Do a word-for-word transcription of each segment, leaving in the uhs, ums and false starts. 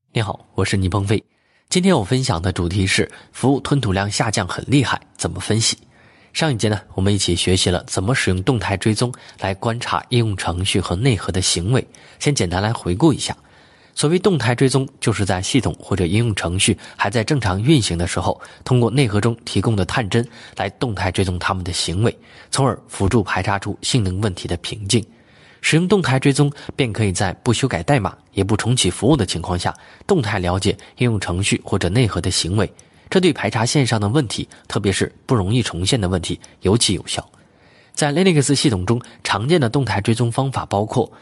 你好，我是倪鹏飞。今天我分享的主题是服务吞吐量下降很厉害，怎么分析？上一节呢，我们一起学习了怎么使用动态追踪来观察应用程序和内核的行为。先简单来回顾一下。所谓动态追踪，就是在系统或者应用程序还在正常运行的时候，通过内核中提供的探针来动态追踪它们的行为，从而辅助排查出性能问题的瓶颈。使用动态追踪，便可以在不修改代码也不重启服务的情况下，动态了解应用程序或者内核的行为，这对排查线上的问题，特别是不容易重现的问题尤其有效。在 Linux 系统中，常见的动态追踪方法包括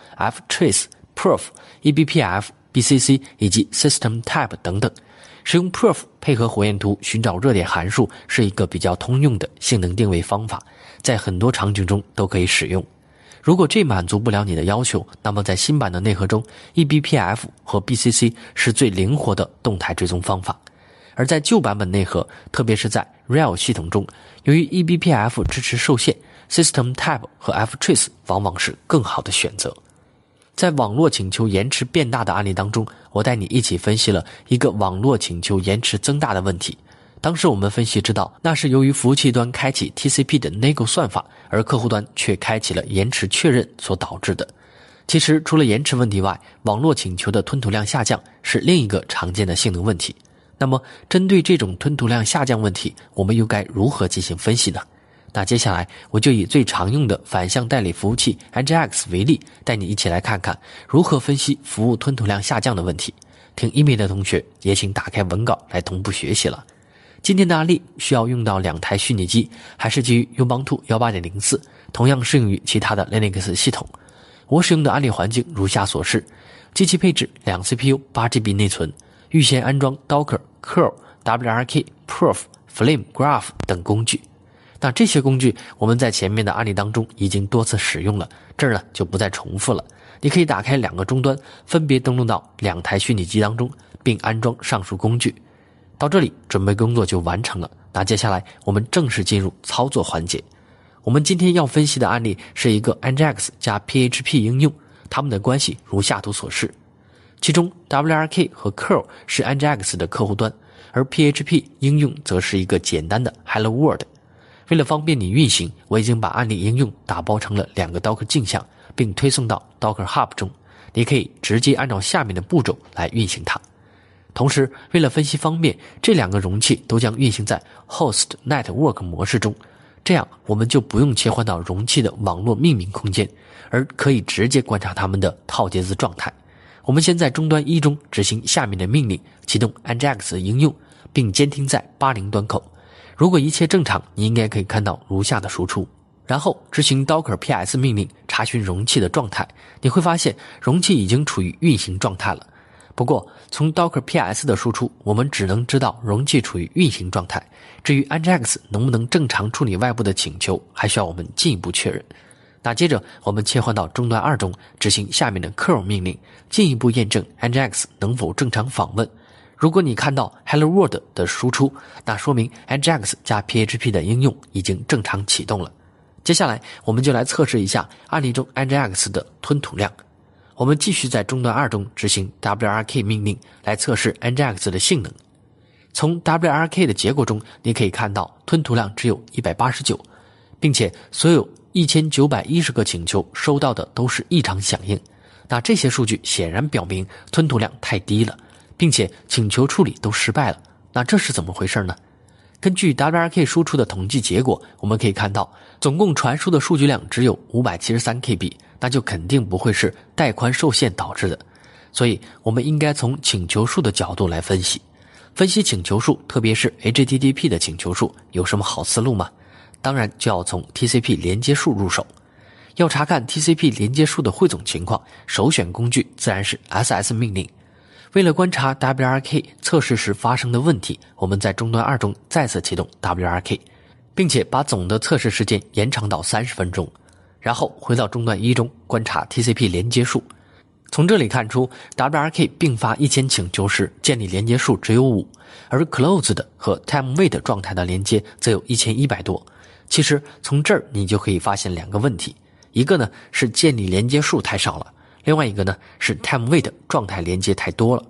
ftrace、perf、E B P F、B C C 以及 systemtab 等等。使用 perf 配合火焰图寻找热点函数是一个比较通用的性能定位方法，在很多场景中都可以使用。如果这满足不了你的要求，那么在新版的内核中 E B P F 和 B C C 是最灵活的动态追踪方法。而在旧版本内核，特别是在 R H E L 系统中，由于 E B P F 支持受限， systemtab 和 ftrace 往往是更好的选择。在网络请求延迟变大的案例当中，我带你一起分析了一个网络请求延迟增大的问题。当时我们分析知道，那是由于服务器端开启 T C P 的 N A G O 算法，而客户端却开启了延迟确认所导致的。其实除了延迟问题外，网络请求的吞吐量下降是另一个常见的性能问题。那么针对这种吞吐量下降问题，我们又该如何进行分析呢？那接下来我就以最常用的反向代理服务器 N G X 为例，带你一起来看看如何分析服务吞吐量下降的问题。听音频的同学也请打开文稿来同步学习了。今天的案例需要用到两台虚拟机，还是基于 Ubuntu 十八点零四， 同样适用于其他的 Linux 系统。我使用的案例环境如下所示：机器配置两 C P U 八 G B 内存，预先安装 Docker、curl、W R K、perf、flame、graph 等工具。那这些工具我们在前面的案例当中已经多次使用了，这儿呢就不再重复了。你可以打开两个终端，分别登录到两台虚拟机当中，并安装上述工具。到这里准备工作就完成了，那接下来我们正式进入操作环节。我们今天要分析的案例是一个 N G X 加 P H P 应用，它们的关系如下图所示。其中 W R K 和 curl 是 N G X 的客户端，而 P H P 应用则是一个简单的 Hello World。 为了方便你运行，我已经把案例应用打包成了两个 Docker 镜像，并推送到 Docker Hub 中，你可以直接按照下面的步骤来运行它。同时，为了分析方便，这两个容器都将运行在 Host Network 模式中，这样我们就不用切换到容器的网络命名空间，而可以直接观察它们的套接字状态。我们先在终端一中执行下面的命令，启动 N G X 应用，并监听在八零端口。如果一切正常，你应该可以看到如下的输出。然后执行 Docker P S 命令，查询容器的状态，你会发现容器已经处于运行状态了。不过从 Docker P S 的输出，我们只能知道容器处于运行状态，至于 N G X 能不能正常处理外部的请求，还需要我们进一步确认。那接着我们切换到终端二中，执行下面的 curl 命令，进一步验证 N G X 能否正常访问。如果你看到 Hello World 的输出，那说明 N G X 加 P H P 的应用已经正常启动了。接下来我们就来测试一下案例中 N G X 的吞吐量。我们继续在终端二中执行 W R K 命令来测试 N G X 的性能。从 W R K 的结果中，你可以看到吞吐量只有一百八十九，并且所有一千九百一十个请求收到的都是异常响应。那这些数据显然表明吞吐量太低了，并且请求处理都失败了。那这是怎么回事呢？根据 W R K 输出的统计结果，我们可以看到总共传输的数据量只有五百七十三 K B， 那就肯定不会是带宽受限导致的。所以我们应该从请求数的角度来分析。分析请求数，特别是 H T T P 的请求数，有什么好思路吗？当然就要从 T C P 连接数入手。要查看 T C P 连接数的汇总情况，首选工具自然是 S S 命令。为了观察 W R K 测试时发生的问题，我们在终端二中再次启动 W R K， 并且把总的测试时间延长到三十分钟，然后回到终端一中观察 T C P 连接数。从这里看出 W R K 并发一千请求时建立连接数只有五，而 closed 和 time wait 状态的连接则有一千一百多。其实从这儿你就可以发现两个问题，一个呢是建立连接数太少了，另外一个呢是 time wait 状态连接太多了。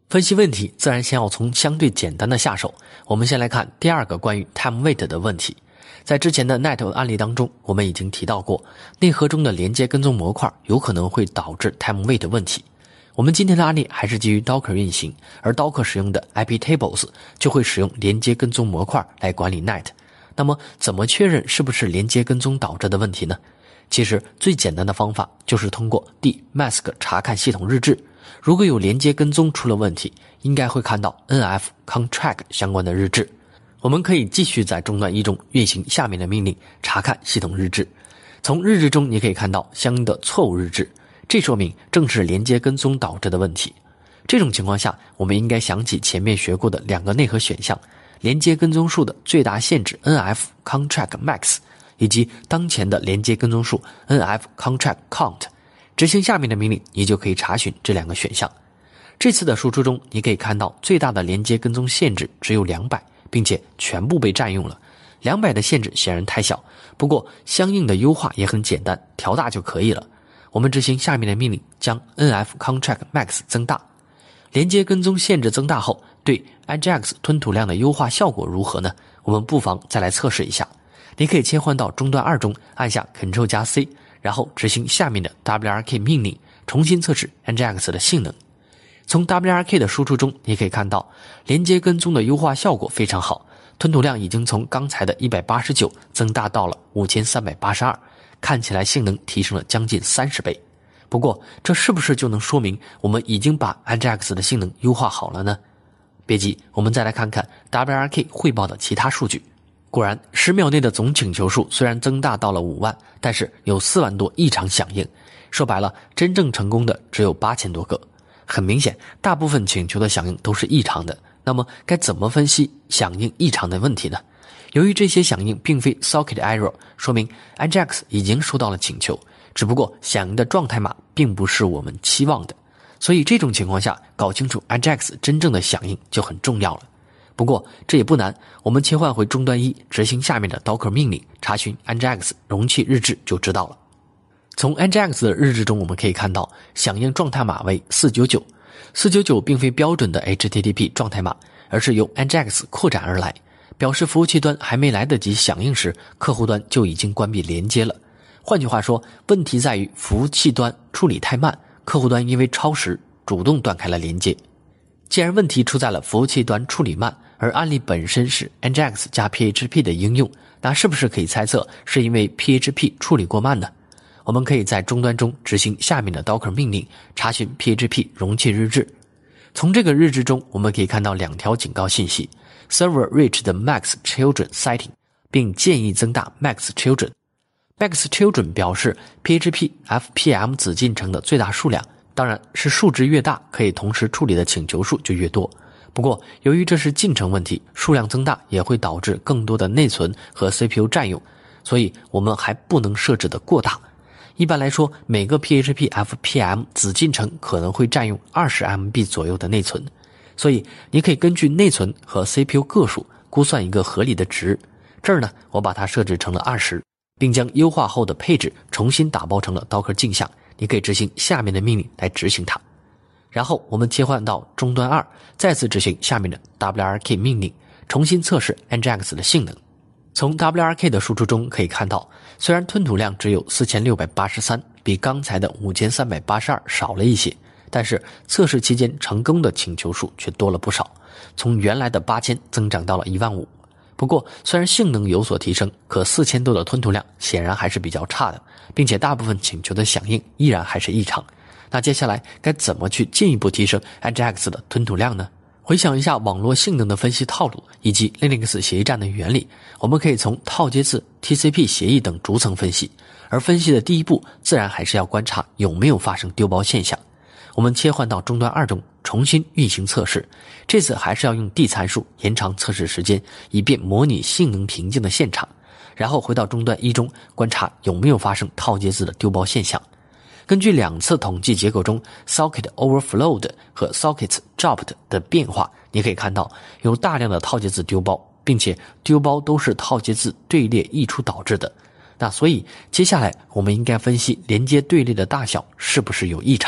分析问题自然先要从相对简单的下手。我们先来看第二个关于 time weight 的问题。在之前的 N E T 案例当中，我们已经提到过，内核中的连接跟踪模块有可能会导致 time weight 问题。我们今天的案例还是基于 Docker 运行，而 Docker 使用的 iptables 就会使用连接跟踪模块来管理 N E T。那么怎么确认是不是连接跟踪导致的问题呢？其实最简单的方法就是通过 dmask 查看系统日志，如果有连接跟踪出了问题，应该会看到 nf-contract 相关的日志。我们可以继续在终端一中运行下面的命令，查看系统日志。从日志中你可以看到相应的错误日志，这说明正是连接跟踪导致的问题。这种情况下，我们应该想起前面学过的两个内核选项，连接跟踪数的最大限制 nf-contract max 以及当前的连接跟踪数 nf-contract count。执行下面的命令，你就可以查询这两个选项。这次的输出中，你可以看到最大的连接跟踪限制只有两百，并且全部被占用了。两百的限制显然太小，不过相应的优化也很简单，调大就可以了。我们执行下面的命令，将 nf-contract max 增大。连接跟踪限制增大后，对 Ajax 吞吐量的优化效果如何呢？我们不妨再来测试一下。你可以切换到终端二中，按下 Ctrl 加 C， 然后执行下面的 W R K 命令，重新测试 Ajax 的性能。从 W R K 的输出中，你可以看到连接跟踪的优化效果非常好，吞吐量已经从刚才的一百八十九增大到了五千三百八十二，看起来性能提升了将近三十倍。不过这是不是就能说明我们已经把 Ajax 的性能优化好了呢？别急，我们再来看看 W R K 汇报的其他数据。果然十秒内的总请求数虽然增大到了五万，但是有四万多异常响应，说白了真正成功的只有八千多个。很明显，大部分请求的响应都是异常的。那么该怎么分析响应异常的问题呢？由于这些响应并非 socket error， 说明 Ajax 已经收到了请求，只不过响应的状态码并不是我们期望的。所以这种情况下，搞清楚 Ajax 真正的响应就很重要了。不过这也不难，我们切换回终端一，执行下面的 Docker 命令，查询 Ajax 容器日志就知道了。从 Ajax 的日志中我们可以看到，响应状态码为四九九。四九九并非标准的 H T T P 状态码，而是由 Ajax 扩展而来，表示服务器端还没来得及响应时，客户端就已经关闭连接了。换句话说，问题在于服务器端处理太慢，客户端因为超时主动断开了连接。既然问题出在了服务器端处理慢，而案例本身是 Ajax 加 P H P 的应用，那是不是可以猜测是因为 P H P 处理过慢呢？我们可以在终端中执行下面的 Docker 命令，查询 P H P 容器日志。从这个日志中，我们可以看到两条警告信息 ：Server reached max children setting， 并建议增大 max children。max children 表示 P H P F P M 子进程的最大数量，当然是数值越大，可以同时处理的请求数就越多。不过由于这是进程问题，数量增大也会导致更多的内存和 C P U 占用，所以我们还不能设置的过大。一般来说，每个 P H P F P M 子进程可能会占用 二十 M B 左右的内存，所以你可以根据内存和 C P U 个数估算一个合理的值。这儿呢，我把它设置成了二十，并将优化后的配置重新打包成了 Docker 镜像，你可以执行下面的命令来执行它。然后我们切换到终端二，再次执行下面的 W R K 命令，重新测试 Ajax 的性能。从 W R K 的输出中可以看到，虽然吞吐量只有四千六百八十三，比刚才的五千三百八十二少了一些，但是测试期间成功的请求数却多了不少，从原来的八千增长到了一万五。不过虽然性能有所提升，可四千多的吞吐量显然还是比较差的，并且大部分请求的响应依然还是异常。那接下来该怎么去进一步提升 Ajax 的吞吐量呢？回想一下网络性能的分析套路以及 Linux 协议站的原理，我们可以从套接字、T C P 协议等逐层分析，而分析的第一步自然还是要观察有没有发生丢包现象。我们切换到终端二中，重新运行测试，这次还是要用 D 参数延长测试时间，以便模拟性能瓶颈的现场，然后回到终端一中观察有没有发生套接字的丢包现象。根据两次统计结果中 socket overflowed 和 socket dropped 的变化，你可以看到有大量的套接字丢包，并且丢包都是套接字队列溢出导致的。那所以接下来我们应该分析连接队列的大小是不是有异常。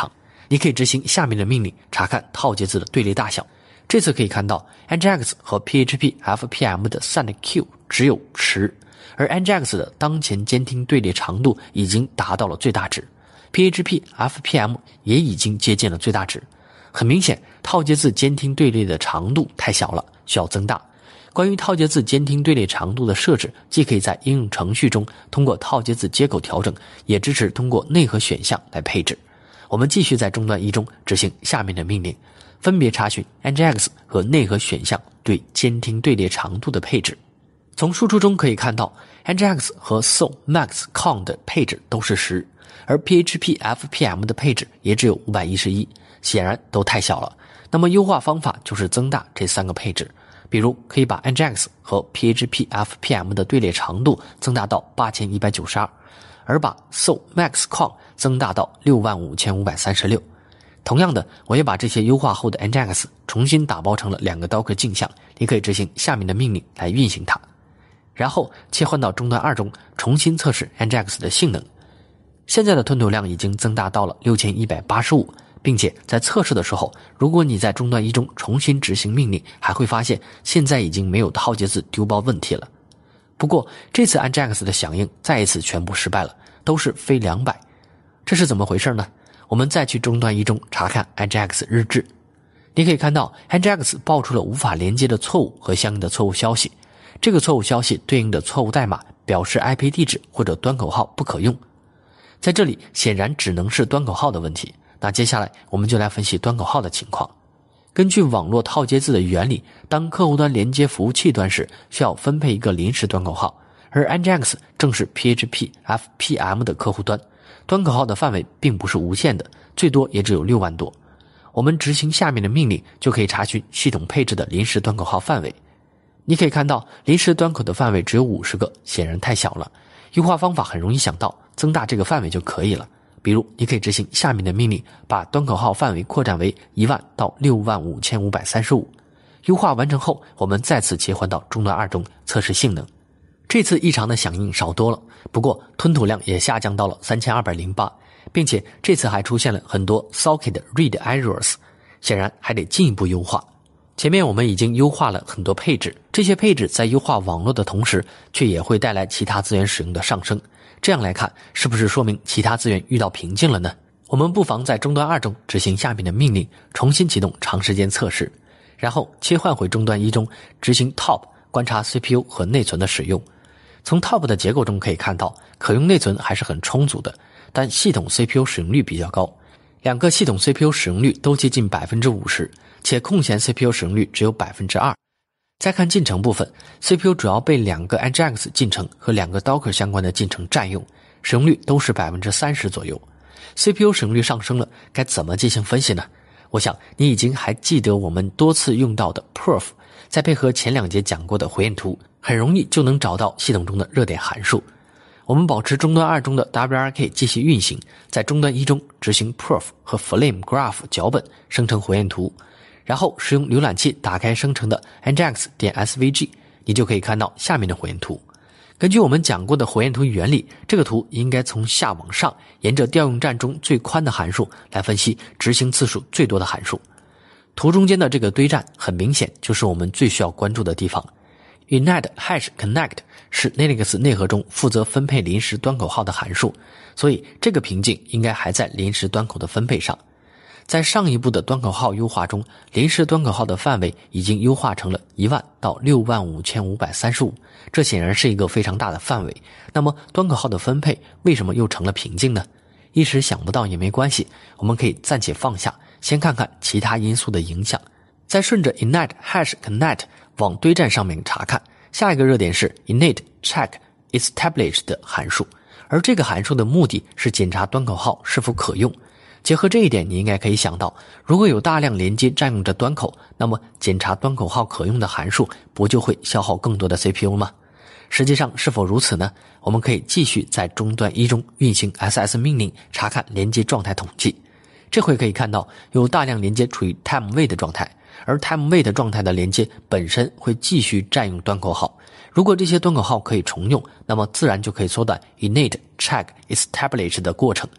你可以执行下面的命令，查看套接字的队列大小。这次可以看到 Nginx 和 P H P F P M 的 send Q 只有十，而 Nginx 的当前监听队列长度已经达到了最大值， P H P F P M 也已经接近了最大值。很明显，套接字监听队列的长度太小了，需要增大。关于套接字监听队列长度的设置，既可以在应用程序中通过套接字接口调整，也支持通过内核选项来配置。我们继续在终端一中执行下面的命令，分别查询 Nginx 和内核选项对监听队列长度的配置。从输出中可以看到 Nginx 和 Somaxcon 的配置都是十，而 P H P F P M 的配置也只有五百一十一，显然都太小了。那么优化方法就是增大这三个配置，比如可以把 Nginx 和 P H P F P M 的队列长度增大到八千一百九十二，而把 Somaxcon 增大到六万五千五百三十六。同样的，我也把这些优化后的 Nginx 重新打包成了两个 Docker 镜像，你可以执行下面的命令来运行它。然后切换到终端二中，重新测试 Nginx 的性能。现在的吞吐量已经增大到了六千一百八十五，并且在测试的时候，如果你在终端一中重新执行命令，还会发现现在已经没有套接字丢包问题了。不过这次 Nginx 的响应再一次全部失败了，都是非两百，这是怎么回事呢？我们再去终端一中查看 Nginx 日志，你可以看到 Nginx 爆出了无法连接的错误和相应的错误消息，这个错误消息对应的错误代码表示 I P 地址或者端口号不可用。在这里显然只能是端口号的问题，那接下来我们就来分析端口号的情况。根据网络套接字的原理，当客户端连接服务器端时，需要分配一个临时端口号，而 Nginx 正是 P H P F P M 的客户端，端口号的范围并不是无限的，最多也只有六万多。我们执行下面的命令，就可以查询系统配置的临时端口号范围。你可以看到临时端口的范围只有五十个，显然太小了。优化方法很容易想到，增大这个范围就可以了。比如你可以执行下面的命令，把端口号范围扩展为一万到六万五千五百三十五。优化完成后，我们再次切换到终端二中测试性能。这次异常的响应少多了，不过吞吐量也下降到了三千二百零八，并且这次还出现了很多 socket read errors， 显然还得进一步优化。前面我们已经优化了很多配置，这些配置在优化网络的同时，却也会带来其他资源使用的上升。这样来看，是不是说明其他资源遇到瓶颈了呢？我们不妨在终端二中执行下面的命令，重新启动长时间测试，然后切换回终端一中执行 top 观察 C P U 和内存的使用。从 top 的结构中可以看到，可用内存还是很充足的，但系统 C P U 使用率比较高，两个系统 C P U 使用率都接近 百分之五十， 且空闲 C P U 使用率只有 百分之二。再看进程部分， C P U 主要被两个 Nginx 进程和两个 Docker 相关的进程占用，使用率都是 百分之三十 左右。 C P U 使用率上升了，该怎么进行分析呢？我想你已经还记得我们多次用到的 perf， 再配合前两节讲过的回焰图，很容易就能找到系统中的热点函数。我们保持终端二中的 W R K 继续运行，在终端一中执行 perf 和 flame graph 脚本生成回焰图，然后使用浏览器打开生成的 nginx.svg， 你就可以看到下面的回焰图。根据我们讲过的回焰图原理，这个图应该从下往上，沿着调用站中最宽的函数来分析执行次数最多的函数。图中间的这个堆栈很明显就是我们最需要关注的地方。init hash connect 是 Linux 内核中负责分配临时端口号的函数，所以这个瓶颈应该还在临时端口的分配上。在上一步的端口号优化中，临时端口号的范围已经优化成了一万到六万五千五百三十五，这显然是一个非常大的范围。那么端口号的分配为什么又成了瓶颈呢？一时想不到也没关系，我们可以暂且放下，先看看其他因素的影响。再顺着 init hash connect 往堆栈上面查看，下一个热点是 init check established 的函数，而这个函数的目的是检查端口号是否可用。结合这一点，你应该可以想到，如果有大量连接占用着端口，那么检查端口号可用的函数不就会消耗更多的 C P U 吗？实际上是否如此呢？我们可以继续在终端一中运行 S S 命令，查看连接状态统计。这回可以看到有大量连接处于 time wait 状态，而 time wait 状态的连接本身会继续占用端口号。如果这些端口号可以重用，那么自然就可以缩短 init check establish 的过程。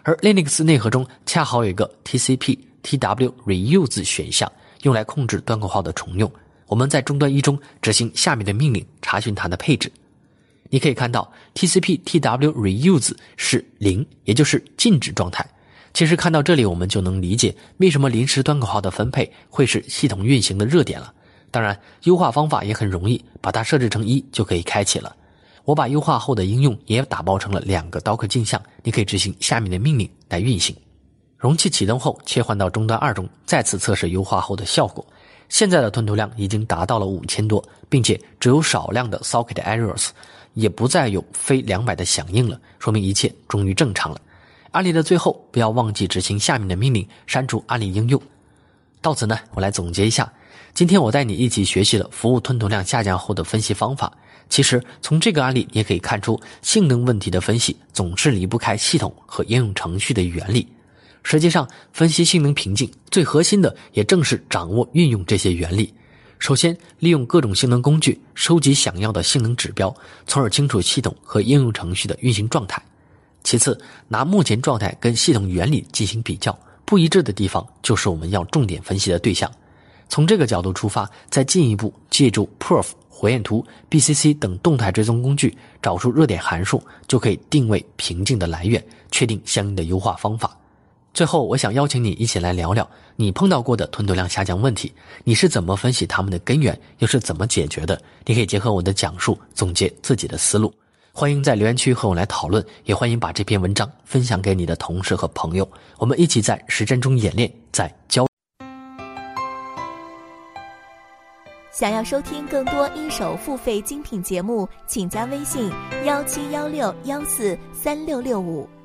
而 Linux 内核中恰好有一个 T C P T W reuse 选项，用来控制端口号的重用。我们在终端一中执行下面的命令，查询它的配置。你可以看到 T C P T W reuse 是零，也就是静止状态。其实看到这里，我们就能理解为什么临时端口号的分配会是系统运行的热点了。当然，优化方法也很容易，把它设置成一就可以开启了。我把优化后的应用也打包成了两个 Docker 镜像，你可以执行下面的命令来运行。容器启动后，切换到终端二中，再次测试优化后的效果。现在的吞吐量已经达到了五千多，并且只有少量的 socket errors， 也不再有非两百的响应了，说明一切终于正常了。案例的最后，不要忘记执行下面的命令，删除案例应用。到此呢，我来总结一下，今天我带你一起学习了服务吞吐量下降后的分析方法。其实从这个案例你也可以看出，性能问题的分析总是离不开系统和应用程序的原理。实际上，分析性能瓶颈最核心的也正是掌握运用这些原理。首先，利用各种性能工具收集想要的性能指标，从而清楚系统和应用程序的运行状态。其次，拿目前状态跟系统原理进行比较，不一致的地方就是我们要重点分析的对象。从这个角度出发，再进一步借助 Perf、火焰图、B C C 等动态追踪工具，找出热点函数，就可以定位瓶颈的来源，确定相应的优化方法。最后，我想邀请你一起来聊聊你碰到过的吞吐量下降问题，你是怎么分析它们的根源，又是怎么解决的？你可以结合我的讲述，总结自己的思路。欢迎在留言区和我来讨论，也欢迎把这篇文章分享给你的同事和朋友，我们一起在实战中演练，在交。 想要收听更多一手付费精品节目，请加微信幺七幺六幺四三六六五。